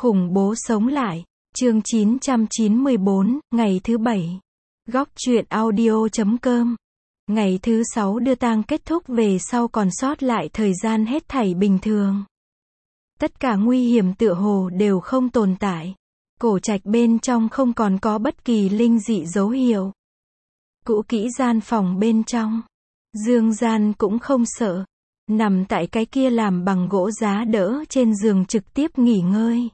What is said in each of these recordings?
Khủng bố sống lại. Chương 994, ngày thứ 7. Góc truyện audio.com. Ngày thứ 6 đưa tang kết thúc về sau còn sót lại thời gian hết thảy bình thường. Tất cả nguy hiểm tựa hồ đều không tồn tại. Cổ trạch bên trong không còn có bất kỳ linh dị dấu hiệu. Cũ kỹ gian phòng bên trong. Dương Gian cũng không sợ. Nằm tại cái kia làm bằng gỗ giá đỡ trên giường trực tiếp nghỉ ngơi.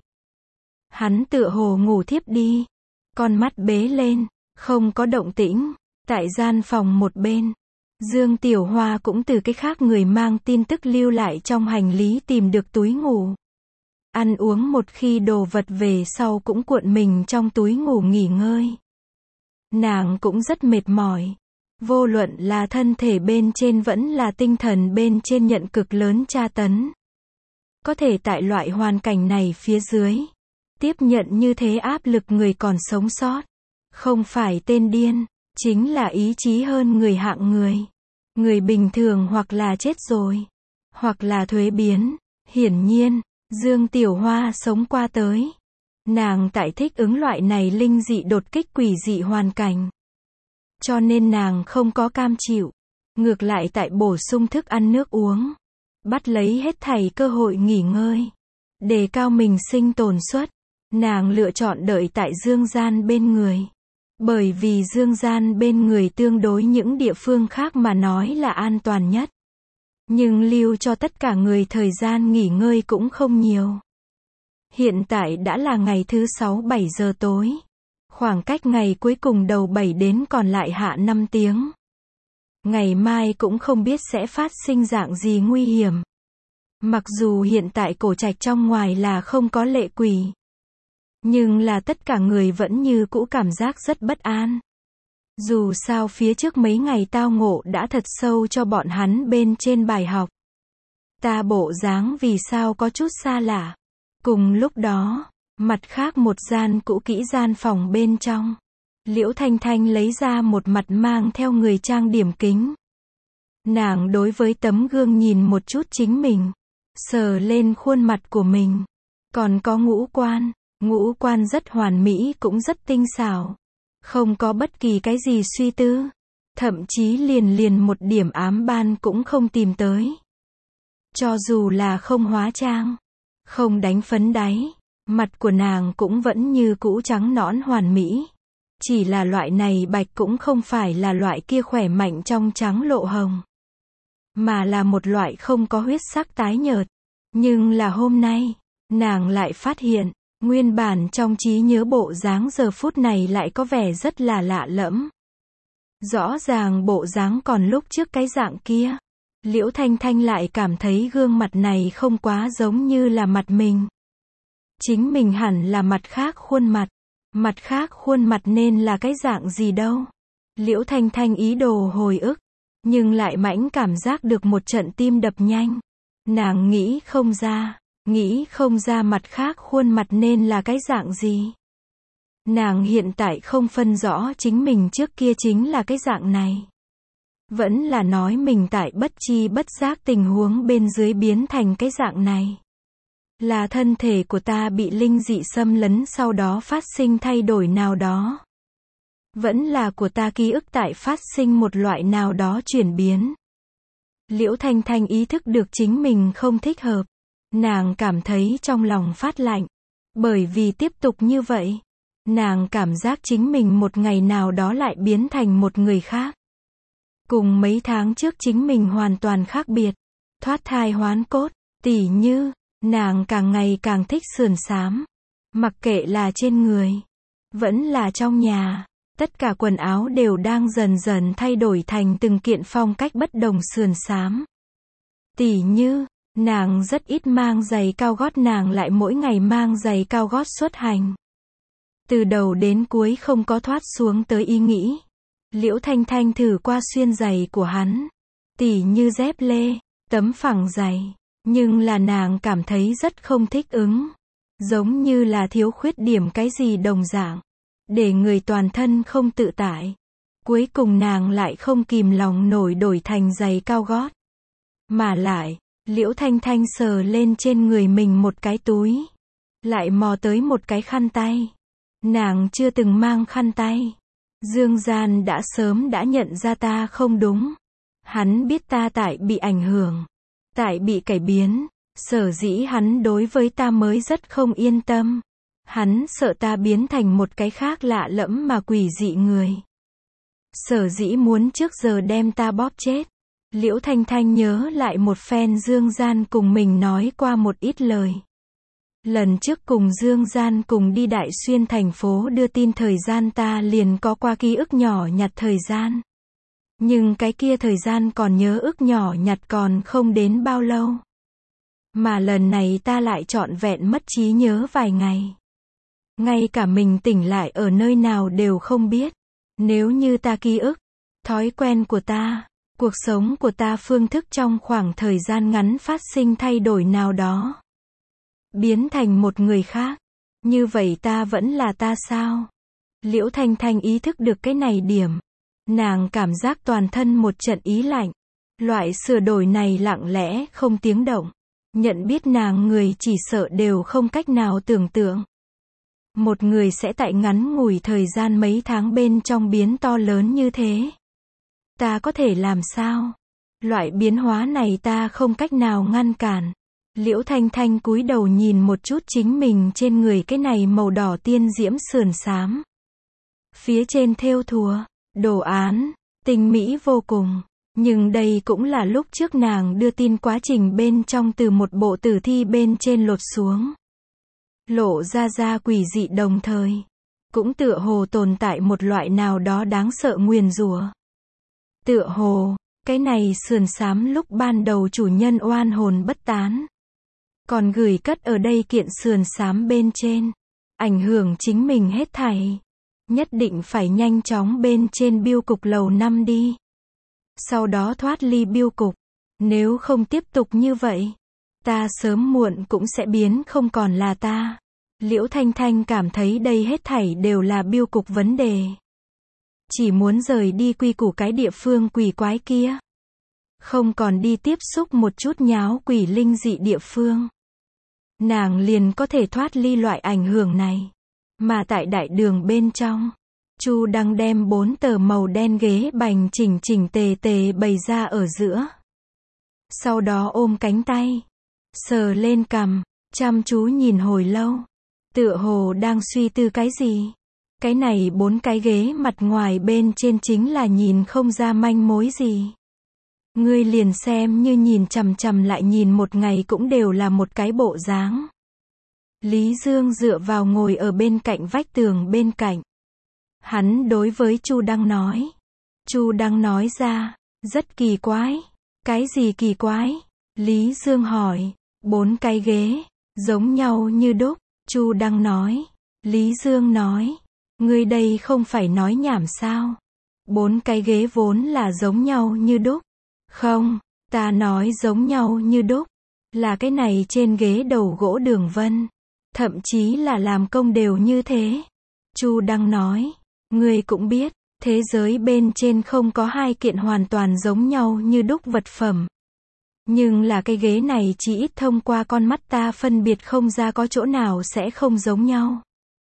Hắn tựa hồ ngủ thiếp đi. Con mắt bế lên, không có động tĩnh. Tại gian phòng một bên, Dương Tiểu Hoa cũng từ cái khác người mang tin tức lưu lại trong hành lý tìm được túi ngủ. Ăn uống một khi đồ vật về sau cũng cuộn mình trong túi ngủ nghỉ ngơi. Nàng cũng rất mệt mỏi. Vô luận là thân thể bên trên vẫn là tinh thần bên trên nhận cực lớn tra tấn. Có thể tại loại hoàn cảnh này phía dưới, tiếp nhận như thế áp lực người còn sống sót. Không phải tên điên, chính là ý chí hơn người hạng người. Người bình thường hoặc là chết rồi, hoặc là thuế biến. Hiển nhiên, Dương Tiểu Hoa sống qua tới. Nàng tại thích ứng loại này linh dị đột kích quỷ dị hoàn cảnh. Cho nên nàng không có cam chịu. Ngược lại tại bổ sung thức ăn nước uống. Bắt lấy hết thảy cơ hội nghỉ ngơi. Đề cao mình sinh tồn suất. Nàng lựa chọn đợi tại Dương Gian bên người. Bởi vì Dương Gian bên người tương đối những địa phương khác mà nói là an toàn nhất. Nhưng lưu cho tất cả người thời gian nghỉ ngơi cũng không nhiều. Hiện tại đã là ngày thứ 6-7 giờ tối. Khoảng cách ngày cuối cùng đầu 7 đến còn lại hạ 5 tiếng. Ngày mai cũng không biết sẽ phát sinh dạng gì nguy hiểm. Mặc dù hiện tại cổ trạch trong ngoài là không có lệ quỷ. Nhưng là tất cả người vẫn như cũ cảm giác rất bất an. Dù sao phía trước mấy ngày tao ngộ đã thật sâu cho bọn hắn bên trên bài học. Ta bộ dáng vì sao có chút xa lạ. Cùng lúc đó, mặt khác một gian cũ kỹ gian phòng bên trong. Liễu Thanh Thanh lấy ra một mặt mang theo người trang điểm kính. Nàng đối với tấm gương nhìn một chút chính mình. Sờ lên khuôn mặt của mình. Còn có ngũ quan rất hoàn mỹ cũng rất tinh xảo. Không có bất kỳ cái gì suy tư. Thậm chí liền một điểm ám ban cũng không tìm tới. Cho dù là không hóa trang, không đánh phấn đáy, mặt của nàng cũng vẫn như cũ trắng nõn hoàn mỹ. Chỉ là loại này bạch cũng không phải là loại kia khỏe mạnh trong trắng lộ hồng. Mà là một loại không có huyết sắc tái nhợt. Nhưng là hôm nay, nàng lại phát hiện, nguyên bản trong trí nhớ bộ dáng giờ phút này lại có vẻ rất là lạ lẫm. Rõ ràng bộ dáng còn lúc trước cái dạng kia. Liễu Thanh Thanh lại cảm thấy gương mặt này không quá giống như là mặt mình. Chính mình hẳn là mặt khác khuôn mặt. Mặt khác khuôn mặt nên là cái dạng gì đâu. Liễu Thanh Thanh ý đồ hồi ức. Nhưng lại mãnh cảm giác được một trận tim đập nhanh. Nàng nghĩ không ra mặt khác khuôn mặt nên là cái dạng gì. Nàng hiện tại không phân rõ chính mình trước kia chính là cái dạng này. Vẫn là nói mình tại bất chi bất giác tình huống bên dưới biến thành cái dạng này. Là thân thể của ta bị linh dị xâm lấn sau đó phát sinh thay đổi nào đó. Vẫn là của ta ký ức tại phát sinh một loại nào đó chuyển biến. Liễu Thanh Thanh ý thức được chính mình không thích hợp. Nàng cảm thấy trong lòng phát lạnh. Bởi vì tiếp tục như vậy, nàng cảm giác chính mình một ngày nào đó lại biến thành một người khác. Cùng mấy tháng trước chính mình hoàn toàn khác biệt. Thoát thai hoán cốt, tỉ như, nàng càng ngày càng thích sườn xám. Mặc kệ là trên người, vẫn là trong nhà, tất cả quần áo đều đang dần dần thay đổi thành từng kiện phong cách bất đồng sườn xám. Tỉ như, nàng rất ít mang giày cao gót, nàng lại mỗi ngày mang giày cao gót xuất hành. Từ đầu đến cuối không có thoát xuống tới ý nghĩ. Liễu Thanh Thanh thử qua xuyên giày của hắn. Tỉ như dép lê, tấm phẳng giày. Nhưng là nàng cảm thấy rất không thích ứng. Giống như là thiếu khuyết điểm cái gì đồng dạng. Để người toàn thân không tự tại. Cuối cùng nàng lại không kìm lòng nổi đổi thành giày cao gót. Mà lại, Liễu Thanh Thanh sờ lên trên người mình một cái túi. Lại mò tới một cái khăn tay. Nàng chưa từng mang khăn tay. Dương Gian đã sớm đã nhận ra ta không đúng. Hắn biết ta tại bị ảnh hưởng, tại bị cải biến, sở dĩ hắn đối với ta mới rất không yên tâm. Hắn sợ ta biến thành một cái khác lạ lẫm mà quỷ dị người. Sở dĩ muốn trước giờ đem ta bóp chết. Liễu Thanh Thanh nhớ lại một phen Dương Gian cùng mình nói qua một ít lời. Lần trước cùng Dương Gian cùng đi Đại Xuyên thành phố đưa tin thời gian ta liền có qua ký ức nhỏ nhặt thời gian. Nhưng cái kia thời gian còn nhớ ức nhỏ nhặt còn không đến bao lâu. Mà lần này ta lại trọn vẹn mất trí nhớ vài ngày. Ngay cả mình tỉnh lại ở nơi nào đều không biết. Nếu như ta ký ức, thói quen của ta, cuộc sống của ta phương thức trong khoảng thời gian ngắn phát sinh thay đổi nào đó. Biến thành một người khác. Như vậy ta vẫn là ta sao? Liễu Thanh Thanh ý thức được cái này điểm. Nàng cảm giác toàn thân một trận ý lạnh. Loại sửa đổi này lặng lẽ không tiếng động. Nhận biết nàng người chỉ sợ đều không cách nào tưởng tượng. Một người sẽ tại ngắn ngủi thời gian mấy tháng bên trong biến to lớn như thế. Ta có thể làm sao? Loại biến hóa này ta không cách nào ngăn cản. Liễu Thanh Thanh cúi đầu nhìn một chút chính mình trên người cái này màu đỏ tiên diễm sườn xám. Phía trên thêu thùa, đồ án, tinh mỹ vô cùng. Nhưng đây cũng là lúc trước nàng đưa tin quá trình bên trong từ một bộ tử thi bên trên lột xuống. Lộ ra quỷ dị đồng thời. Cũng tựa hồ tồn tại một loại nào đó đáng sợ nguyền rủa. Tựa hồ, cái này sườn xám lúc ban đầu chủ nhân oan hồn bất tán. Còn gửi cất ở đây kiện sườn xám bên trên. Ảnh hưởng chính mình hết thảy. Nhất định phải nhanh chóng bên trên bưu cục lầu 5 đi. Sau đó thoát ly bưu cục. Nếu không tiếp tục như vậy, ta sớm muộn cũng sẽ biến không còn là ta. Liễu Thanh Thanh cảm thấy đây hết thảy đều là bưu cục vấn đề. Chỉ muốn rời đi quy củ cái địa phương quỷ quái kia. Không còn đi tiếp xúc một chút nháo quỷ linh dị địa phương. Nàng liền có thể thoát ly loại ảnh hưởng này. Mà tại đại đường bên trong, Chu Đăng đem 4 tờ màu đen ghế bành chỉnh tề bày ra ở giữa. Sau đó ôm cánh tay, sờ lên cằm, chăm chú nhìn hồi lâu. Tựa hồ đang suy tư cái gì. Cái này 4 cái ghế mặt ngoài bên trên chính là nhìn không ra manh mối gì. Ngươi liền xem như nhìn chằm chằm lại nhìn một ngày cũng đều là một cái bộ dáng. Lý Dương dựa vào ngồi ở bên cạnh vách tường bên cạnh. Hắn đối với Chu Đăng nói. Chu Đăng nói ra, rất kỳ quái. Cái gì kỳ quái? Lý Dương hỏi. 4 cái ghế, giống nhau như đúc. Chu Đăng nói. Lý Dương nói. Ngươi đây không phải nói nhảm sao? 4 cái ghế vốn là giống nhau như đúc. Không, ta nói giống nhau như đúc. Là cái này trên ghế đầu gỗ đường vân. Thậm chí là làm công đều như thế. Chu Đăng nói. Ngươi cũng biết, thế giới bên trên không có 2 kiện hoàn toàn giống nhau như đúc vật phẩm. Nhưng là cái ghế này chỉ ít thông qua con mắt ta phân biệt không ra có chỗ nào sẽ không giống nhau.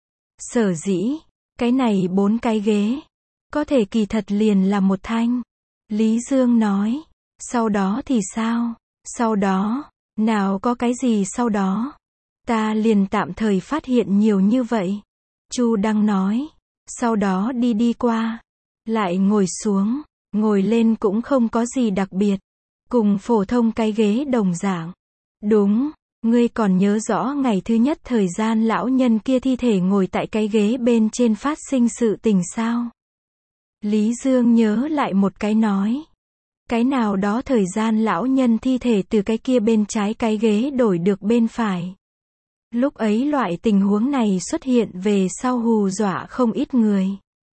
Sở dĩ, cái này 4 cái ghế, có thể kỳ thật liền là một thanh. Lý Dương nói, sau đó thì sao? Sau đó, nào có cái gì sau đó? Ta liền tạm thời phát hiện nhiều như vậy. Chu Đăng nói, sau đó đi qua, lại ngồi xuống, ngồi lên cũng không có gì đặc biệt. Cùng phổ thông cái ghế đồng dạng. Đúng, ngươi còn nhớ rõ ngày thứ nhất thời gian lão nhân kia thi thể ngồi tại cái ghế bên trên phát sinh sự tình sao? Lý Dương nhớ lại một cái nói. Cái nào đó thời gian lão nhân thi thể từ cái kia bên trái cái ghế đổi được bên phải. Lúc ấy loại tình huống này xuất hiện về sau hù dọa không ít người.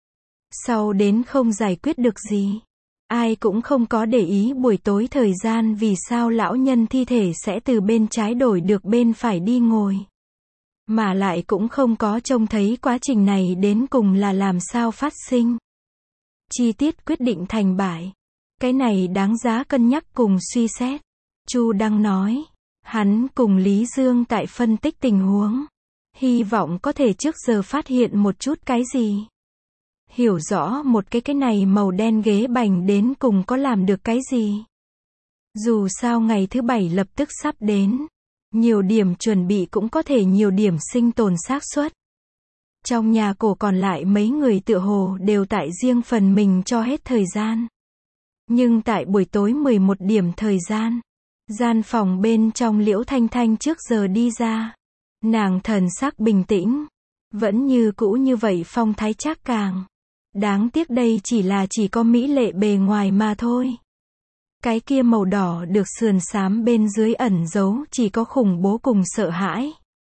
Sau đến không giải quyết được gì. Ai cũng không có để ý buổi tối thời gian vì sao lão nhân thi thể sẽ từ bên trái đổi được bên phải đi ngồi. Mà lại cũng không có trông thấy quá trình này đến cùng là làm sao phát sinh. Chi tiết quyết định thành bại. Cái này đáng giá cân nhắc cùng suy xét. Chu Đăng nói. Hắn cùng Lý Dương tại phân tích tình huống. Hy vọng có thể trước giờ phát hiện một chút cái gì. Hiểu rõ một cái này màu đen ghế bành đến cùng có làm được cái gì. Dù sao ngày thứ 7 lập tức sắp đến. Nhiều điểm chuẩn bị cũng có thể nhiều điểm sinh tồn xác suất. Trong nhà cổ còn lại mấy người tựa hồ đều tại riêng phần mình cho hết thời gian. Nhưng tại buổi tối 11 điểm thời gian, gian phòng bên trong Liễu Thanh Thanh trước giờ đi ra. Nàng thần sắc bình tĩnh, vẫn như cũ như vậy phong thái trác càng. Đáng tiếc đây chỉ có mỹ lệ bề ngoài mà thôi. Cái kia màu đỏ được sườn xám bên dưới ẩn giấu chỉ có khủng bố cùng sợ hãi.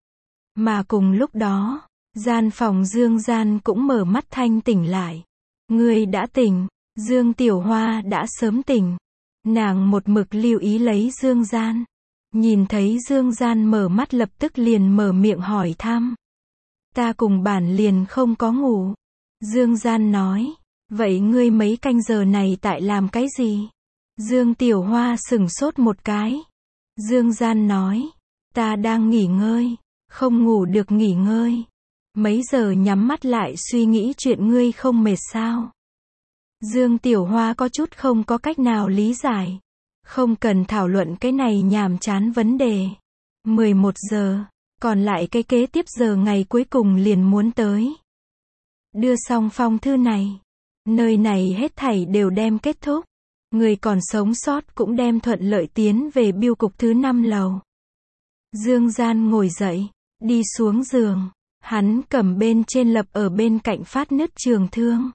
Mà cùng lúc đó, gian phòng Dương Gian cũng mở mắt thanh tỉnh lại. Ngươi đã tỉnh, Dương Tiểu Hoa đã sớm tỉnh. Nàng một mực lưu ý lấy Dương Gian. Nhìn thấy Dương Gian mở mắt lập tức liền mở miệng hỏi thăm. Ta cùng bản liền không có ngủ. Dương Gian nói, vậy ngươi mấy canh giờ này tại làm cái gì? Dương Tiểu Hoa sửng sốt một cái. Dương Gian nói, ta đang nghỉ ngơi, không ngủ được nghỉ ngơi. Mấy giờ nhắm mắt lại suy nghĩ chuyện ngươi không mệt sao? Dương Tiểu Hoa có chút không có cách nào lý giải. Không cần thảo luận cái này nhàm chán vấn đề. 11 giờ, còn lại cái kế tiếp giờ ngày cuối cùng liền muốn tới. Đưa xong phong thư này. Nơi này hết thảy đều đem kết thúc. Người còn sống sót cũng đem thuận lợi tiến về bưu cục thứ 5 lầu. Dương Gian ngồi dậy, đi xuống giường. Hắn cầm bên trên lập ở bên cạnh phát nứt trường thương.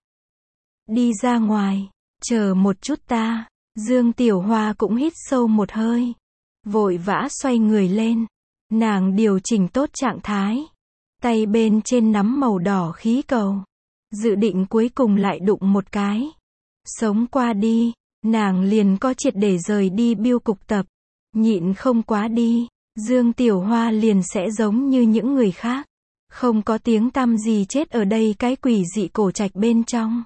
Đi ra ngoài, chờ một chút ta. Dương Tiểu Hoa cũng hít sâu một hơi. Vội vã xoay người lên. Nàng điều chỉnh tốt trạng thái. Tay bên trên nắm màu đỏ khí cầu. Dự định cuối cùng lại đụng một cái. Sống qua đi, nàng liền có triệt để rời đi bưu cục tập. Nhịn không quá đi, Dương Tiểu Hoa liền sẽ giống như những người khác. Không có tiếng tăm gì chết ở đây cái quỷ dị cổ trạch bên trong.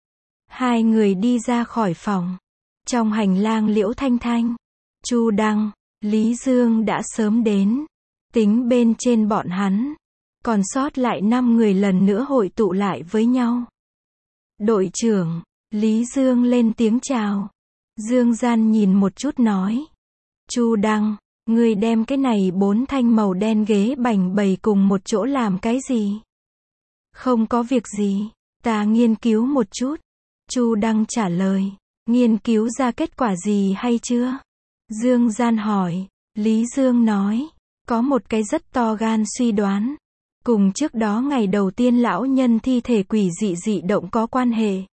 Hai người đi ra khỏi phòng. Trong hành lang Liễu Thanh Thanh, Chu Đăng, Lý Dương đã sớm đến. Tính bên trên bọn hắn, còn sót lại 5 người lần nữa hội tụ lại với nhau. Đội trưởng, Lý Dương lên tiếng chào. Dương Gian nhìn một chút nói. Chu Đăng, ngươi đem cái này 4 thanh màu đen ghế bành bày cùng một chỗ làm cái gì? Không có việc gì, ta nghiên cứu một chút. Chu Đăng trả lời. Nghiên cứu ra kết quả gì hay chưa? Dương Gian hỏi. Lý Dương nói. Có một cái rất to gan suy đoán. Cùng trước đó ngày đầu tiên lão nhân thi thể quỷ dị dị động có quan hệ.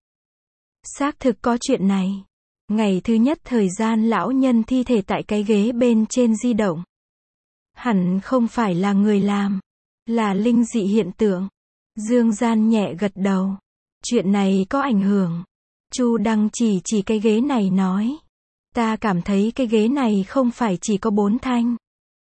Xác thực có chuyện này. Ngày thứ nhất thời gian lão nhân thi thể tại cái ghế bên trên di động. Hẳn không phải là người làm. Là linh dị hiện tượng. Dương Gian nhẹ gật đầu. Chuyện này có ảnh hưởng. Chu Đăng chỉ cái ghế này nói. Ta cảm thấy cái ghế này không phải chỉ có 4 thanh.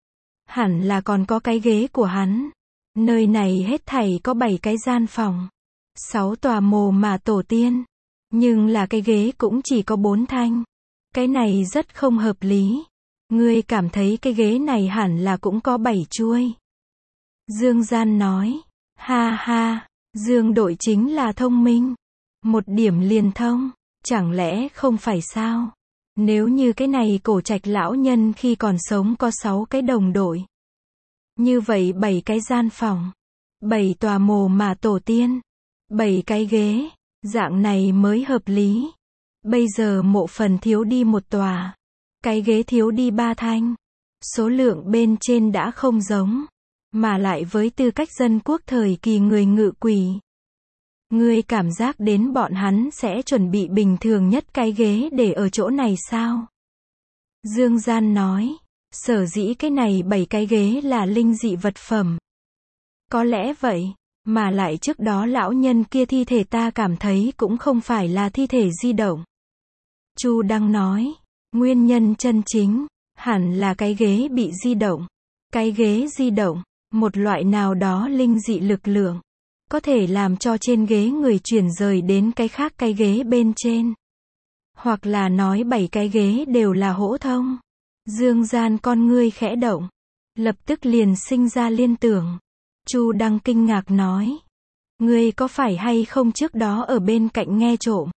Hẳn là còn có cái ghế của hắn. Nơi này hết thảy có 7 cái gian phòng. 6 tòa mồ mà tổ tiên. Nhưng là cái ghế cũng chỉ có 4 thanh. Cái này rất không hợp lý. Ngươi cảm thấy cái ghế này hẳn là cũng có 7 chuôi. Dương Gian nói. Ha ha, Dương đội chính là thông minh. Một điểm liền thông. Chẳng lẽ không phải sao? Nếu như cái này cổ trạch lão nhân khi còn sống có 6 cái đồng đội. Như vậy 7 cái gian phòng. 7 tòa mồ mà tổ tiên. 7 cái ghế. Dạng này mới hợp lý. Bây giờ mộ phần thiếu đi 1 tòa. Cái ghế thiếu đi 3 thanh. Số lượng bên trên đã không giống. Mà lại với tư cách dân quốc thời kỳ người ngự quỷ. Ngươi cảm giác đến bọn hắn sẽ chuẩn bị bình thường nhất cái ghế để ở chỗ này sao? Dương Gian nói. Sở dĩ cái này 7 cái ghế là linh dị vật phẩm. Có lẽ vậy. Mà lại trước đó lão nhân kia thi thể ta cảm thấy cũng không phải là thi thể di động. Chu Đăng nói. Nguyên nhân chân chính. Hẳn là cái ghế bị di động. Cái ghế di động. Một loại nào đó linh dị lực lượng. Có thể làm cho trên ghế người chuyển rời đến cái khác cái ghế bên trên. Hoặc là nói 7 cái ghế đều là hỗ thông. Dương Gian con ngươi khẽ động. Lập tức liền sinh ra liên tưởng. Chu Đăng kinh ngạc nói. Ngươi có phải hay không trước đó ở bên cạnh nghe trộm?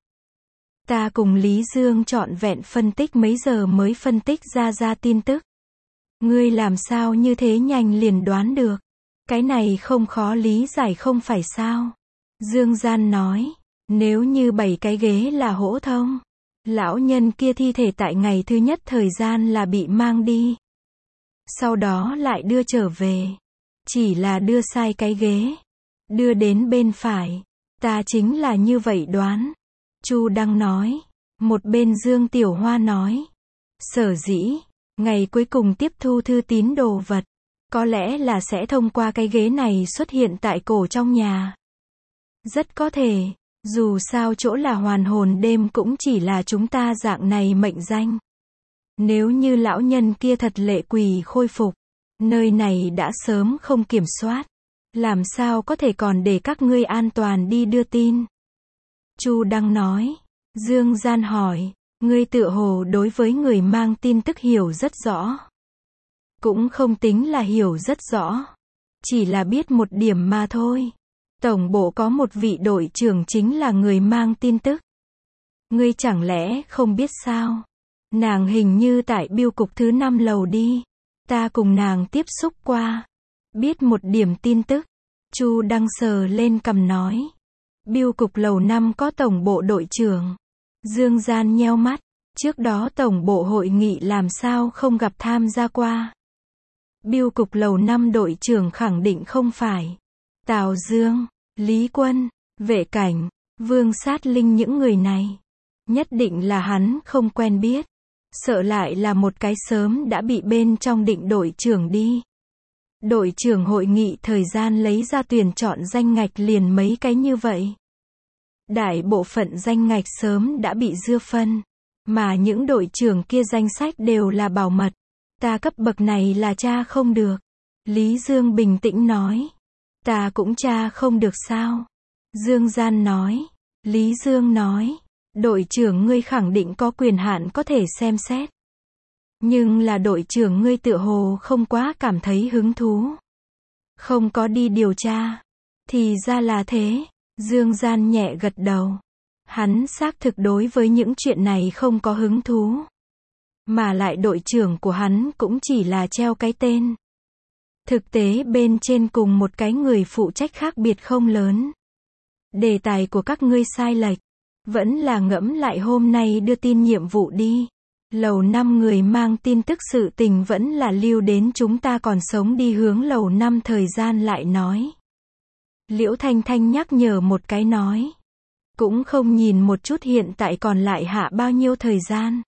Ta cùng Lý Dương trọn vẹn phân tích mấy giờ mới phân tích ra tin tức. Ngươi làm sao như thế nhanh liền đoán được? Cái này không khó lý giải không phải sao? Dương Gian nói. Nếu như 7 cái ghế là hỗ thông, lão nhân kia thi thể tại ngày thứ nhất thời gian là bị mang đi. Sau đó lại đưa trở về. Chỉ là đưa sai cái ghế. Đưa đến bên phải. Ta chính là như vậy đoán. Chu Đăng nói. Một bên Dương Tiểu Hoa nói. Sở dĩ, ngày cuối cùng tiếp thu thư tín đồ vật, có lẽ là sẽ thông qua cái ghế này xuất hiện tại cổ trong nhà. Rất có thể, dù sao chỗ là hoàn hồn đêm cũng chỉ là chúng ta dạng này mệnh danh. Nếu như lão nhân kia thật lệ quỷ khôi phục, nơi này đã sớm không kiểm soát. Làm sao có thể còn để các ngươi an toàn đi đưa tin? Chu Đăng nói. Dương Gian hỏi. Ngươi tựa hồ đối với người mang tin tức hiểu rất rõ. Cũng không tính là hiểu rất rõ. Chỉ là biết một điểm mà thôi. Tổng bộ có một vị đội trưởng chính là người mang tin tức. Ngươi chẳng lẽ không biết sao? Nàng hình như tại bưu cục thứ 5 lầu đi. Ta cùng nàng tiếp xúc qua. Biết một điểm tin tức. Chu Đăng sờ lên cằm nói. Bưu cục lầu 5 có tổng bộ đội trưởng. Dương Gian nheo mắt. Trước đó tổng bộ hội nghị làm sao không gặp tham gia qua. Bưu cục lầu 5 đội trưởng khẳng định không phải. Tào Dương, Lý Quân, Vệ Cảnh, Vương Sát Linh những người này. Nhất định là hắn không quen biết. Sợ lại là một cái sớm đã bị bên trong định đội trưởng đi. Đội trưởng hội nghị thời gian lấy ra tuyển chọn danh ngạch liền mấy cái như vậy. Đại bộ phận danh ngạch sớm đã bị dưa phân. Mà những đội trưởng kia danh sách đều là bảo mật. Ta cấp bậc này là tra không được. Lý Dương bình tĩnh nói. Ta cũng tra không được sao? Dương Gian nói. Lý Dương nói. Đội trưởng ngươi khẳng định có quyền hạn có thể xem xét. Nhưng là đội trưởng ngươi tựa hồ không quá cảm thấy hứng thú. Không có đi điều tra. Thì ra là thế. Dương Gian nhẹ gật đầu. Hắn xác thực đối với những chuyện này không có hứng thú. Mà lại đội trưởng của hắn cũng chỉ là treo cái tên. Thực tế bên trên cùng một cái người phụ trách khác biệt không lớn. Đề tài của các ngươi sai lệch. Vẫn là ngẫm lại hôm nay đưa tin nhiệm vụ đi. Lầu 5 người mang tin tức sự tình vẫn là lưu đến chúng ta còn sống đi hướng lầu 5 thời gian lại nói. Liễu Thanh Thanh nhắc nhở một cái nói. Cũng không nhìn một chút hiện tại còn lại hạ bao nhiêu thời gian.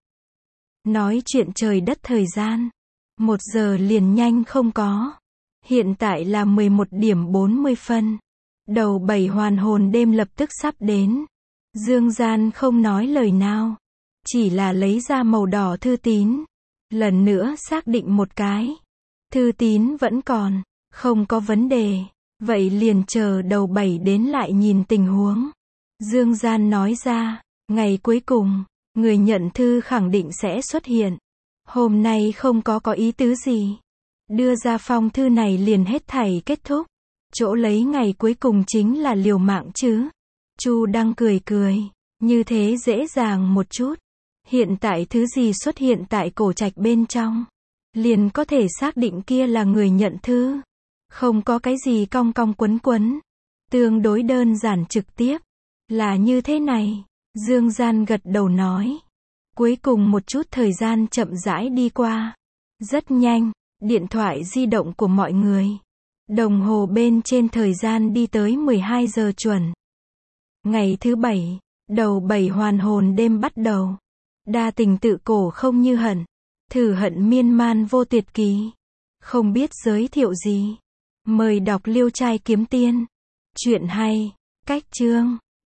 Nói chuyện trời đất thời gian. 1 giờ liền nhanh không có. Hiện tại là 11 điểm 40 phân. Đầu 7 hoàn hồn đêm lập tức sắp đến. Dương Gian không nói lời nào. Chỉ là lấy ra màu đỏ thư tín. Lần nữa xác định một cái. Thư tín vẫn còn. Không có vấn đề. Vậy liền chờ đầu 7 đến lại nhìn tình huống. Dương Gian nói ra. Ngày cuối cùng, người nhận thư khẳng định sẽ xuất hiện. Hôm nay không có ý tứ gì. Đưa ra phong thư này liền hết thảy kết thúc. Chỗ lấy ngày cuối cùng chính là liều mạng chứ. Chu Đăng cười cười. Như thế dễ dàng một chút. Hiện tại thứ gì xuất hiện tại cổ trạch bên trong. Liền có thể xác định kia là người nhận thư. Không có cái gì cong cong quấn quấn. Tương đối đơn giản trực tiếp. Là như thế này. Dương Gian gật đầu nói. Cuối cùng một chút thời gian chậm rãi đi qua. Rất nhanh. Điện thoại di động của mọi người. Đồng hồ bên trên thời gian đi tới 12 giờ chuẩn. Ngày thứ 7. Đầu 7 hoàn hồn đêm bắt đầu. Đa tình tự cổ không như hận. Thử hận miên man vô tuyệt kỳ. Không biết giới thiệu gì. Mời đọc Liêu Trai Kiếm Tiên. Chuyện hay. Cách chương.